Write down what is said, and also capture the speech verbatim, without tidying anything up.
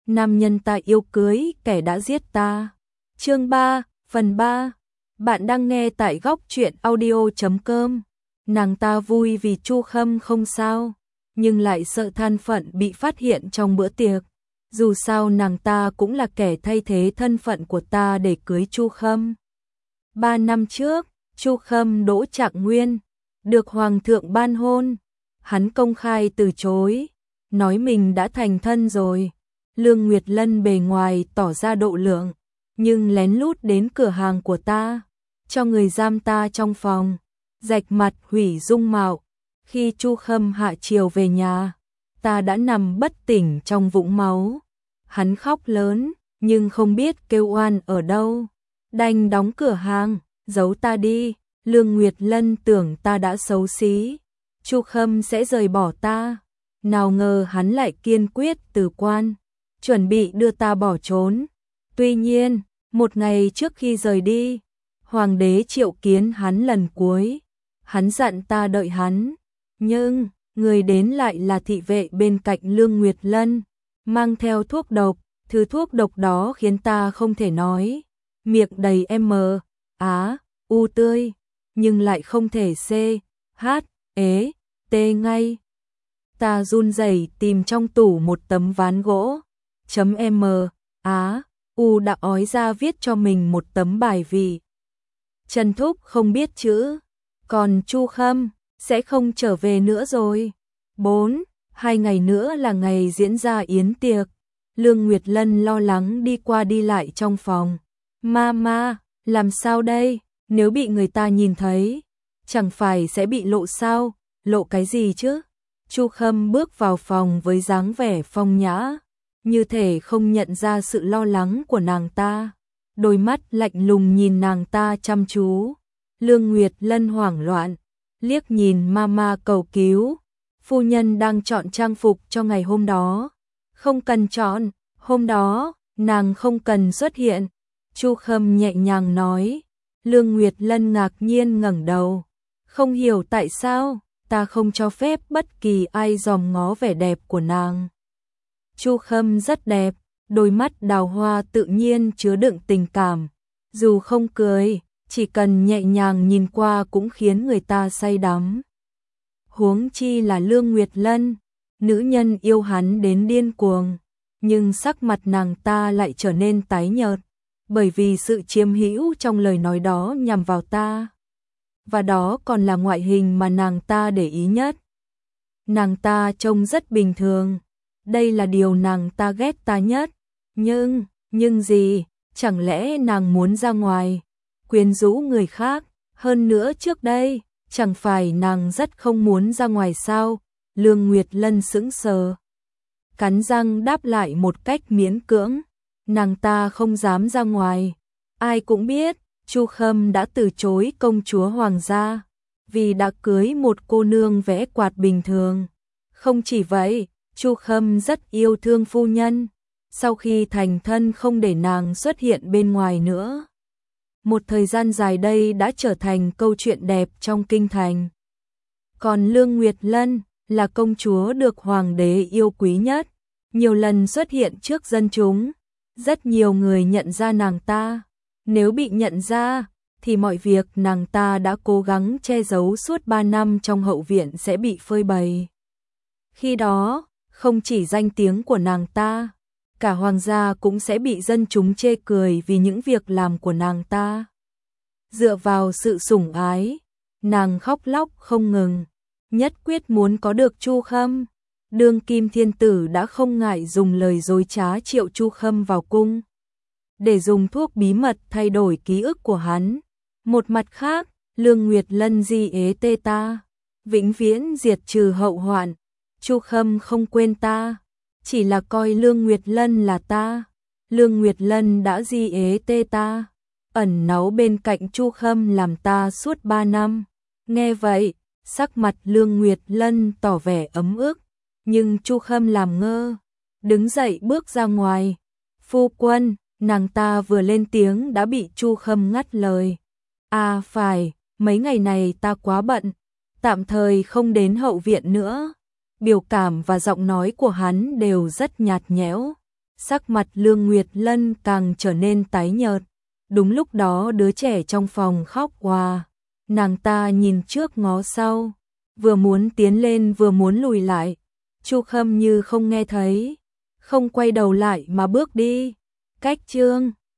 nam nhân ta yêu cưới kẻ đã giết ta. Chương ba, phần ba. Bạn đang nghe tại góc truyện audio chấm com. Nàng ta vui vì Chu Khâm không sao, nhưng lại sợ thân phận bị phát hiện trong bữa tiệc. Dù sao nàng ta cũng là kẻ thay thế thân phận của ta để cưới Chu Khâm. Ba năm trước, Chu Khâm đỗ Trạng Nguyên, được Hoàng thượng ban hôn. Hắn công khai từ chối, nói mình đã thành thân rồi. Lương Nguyệt Lân bề ngoài tỏ ra độ lượng, nhưng lén lút đến cửa hàng của ta, cho người giam ta trong phòng, rạch mặt hủy dung mạo. Khi Chu Khâm hạ chiều về nhà, ta đã nằm bất tỉnh trong vũng máu. Hắn khóc lớn, nhưng không biết kêu oan ở đâu, đành đóng cửa hàng, giấu ta đi. Lương Nguyệt Lân tưởng ta đã xấu xí, Chu Khâm sẽ rời bỏ ta. Nào ngờ hắn lại kiên quyết từ quan, chuẩn bị đưa ta bỏ trốn. Tuy nhiên, một ngày trước khi rời đi, Hoàng đế triệu kiến hắn lần cuối. Hắn dặn ta đợi hắn, nhưng người đến lại là thị vệ bên cạnh Lương Nguyệt Lân, mang theo thuốc độc. Thứ thuốc độc đó khiến ta không thể nói, miệng đầy m, á, u tươi, nhưng lại không thể c, h, ế, t ngay. Ta run rẩy tìm trong tủ một tấm ván gỗ, chấm m, á, u đã ói ra viết cho mình một tấm bài vị. Trần Thúc không biết chữ, còn Chu Khâm sẽ không trở về nữa rồi. Bốn, hai ngày nữa là ngày diễn ra yến tiệc. Lương Nguyệt Lân lo lắng đi qua đi lại trong phòng. Mama, làm sao đây? Nếu bị người ta nhìn thấy, chẳng phải sẽ bị lộ sao? Lộ cái gì chứ? Chu Khâm bước vào phòng với dáng vẻ phong nhã, như thể không nhận ra sự lo lắng của nàng ta. Đôi mắt lạnh lùng nhìn nàng ta chăm chú. Lương Nguyệt Lân hoảng loạn, liếc nhìn mama cầu cứu. Phu nhân đang chọn trang phục cho ngày hôm đó. Không cần chọn, hôm đó, nàng không cần xuất hiện. Chu Khâm nhẹ nhàng nói. Lương Nguyệt Lân ngạc nhiên ngẩng đầu. Không hiểu tại sao, ta không cho phép bất kỳ ai dòm ngó vẻ đẹp của nàng. Chu Khâm rất đẹp, đôi mắt đào hoa tự nhiên chứa đựng tình cảm. Dù không cười, chỉ cần nhẹ nhàng nhìn qua cũng khiến người ta say đắm. Huống chi là Lương Nguyệt Lân, nữ nhân yêu hắn đến điên cuồng, nhưng sắc mặt nàng ta lại trở nên tái nhợt, bởi vì sự chiếm hữu trong lời nói đó nhằm vào ta. Và đó còn là ngoại hình mà nàng ta để ý nhất. Nàng ta trông rất bình thường, đây là điều nàng ta ghét ta nhất. Nhưng, nhưng gì, chẳng lẽ nàng muốn ra ngoài, quyến rũ người khác? Hơn nữa trước đây, chẳng phải nàng rất không muốn ra ngoài sao? Lương Nguyệt Lân sững sờ, cắn răng đáp lại một cách miễn cưỡng. Nàng ta không dám ra ngoài. Ai cũng biết, Chu Khâm đã từ chối công chúa hoàng gia, vì đã cưới một cô nương vẽ quạt bình thường. Không chỉ vậy, Chu Khâm rất yêu thương phu nhân. Sau khi thành thân không để nàng xuất hiện bên ngoài nữa. Một thời gian dài đây đã trở thành câu chuyện đẹp trong kinh thành. Còn Lương Nguyệt Lân là công chúa được hoàng đế yêu quý nhất, nhiều lần xuất hiện trước dân chúng. Rất nhiều người nhận ra nàng ta. Nếu bị nhận ra, thì mọi việc nàng ta đã cố gắng che giấu suốt ba năm trong hậu viện sẽ bị phơi bày. Khi đó, không chỉ danh tiếng của nàng ta, cả hoàng gia cũng sẽ bị dân chúng chê cười vì những việc làm của nàng ta. Dựa vào sự sủng ái, nàng khóc lóc không ngừng, nhất quyết muốn có được Chu Khâm. Đương kim thiên tử đã không ngại dùng lời dối trá triệu Chu Khâm vào cung, để dùng thuốc bí mật thay đổi ký ức của hắn. Một mặt khác, Lương Nguyệt Lân di ế tê ta, vĩnh viễn diệt trừ hậu hoạn. Chu Khâm không quên ta, chỉ là coi Lương Nguyệt Lân là ta. Lương Nguyệt Lân đã di ế tê ta, ẩn náu bên cạnh Chu Khâm làm ta suốt ba năm. Nghe vậy, sắc mặt Lương Nguyệt Lân tỏ vẻ ấm ức, nhưng Chu Khâm làm ngơ, đứng dậy bước ra ngoài. Phu quân, nàng ta vừa lên tiếng đã bị Chu Khâm ngắt lời. À phải, mấy ngày này ta quá bận, tạm thời không đến hậu viện nữa. Biểu cảm và giọng nói của hắn đều rất nhạt nhẽo. sắc mặt Lương Nguyệt Lân càng trở nên tái nhợt. Đúng lúc đó đứa trẻ trong phòng khóc òa, nàng ta nhìn trước ngó sau, vừa muốn tiến lên vừa muốn lùi lại. Chu Khâm như không nghe thấy, không quay đầu lại mà bước đi. Cách chương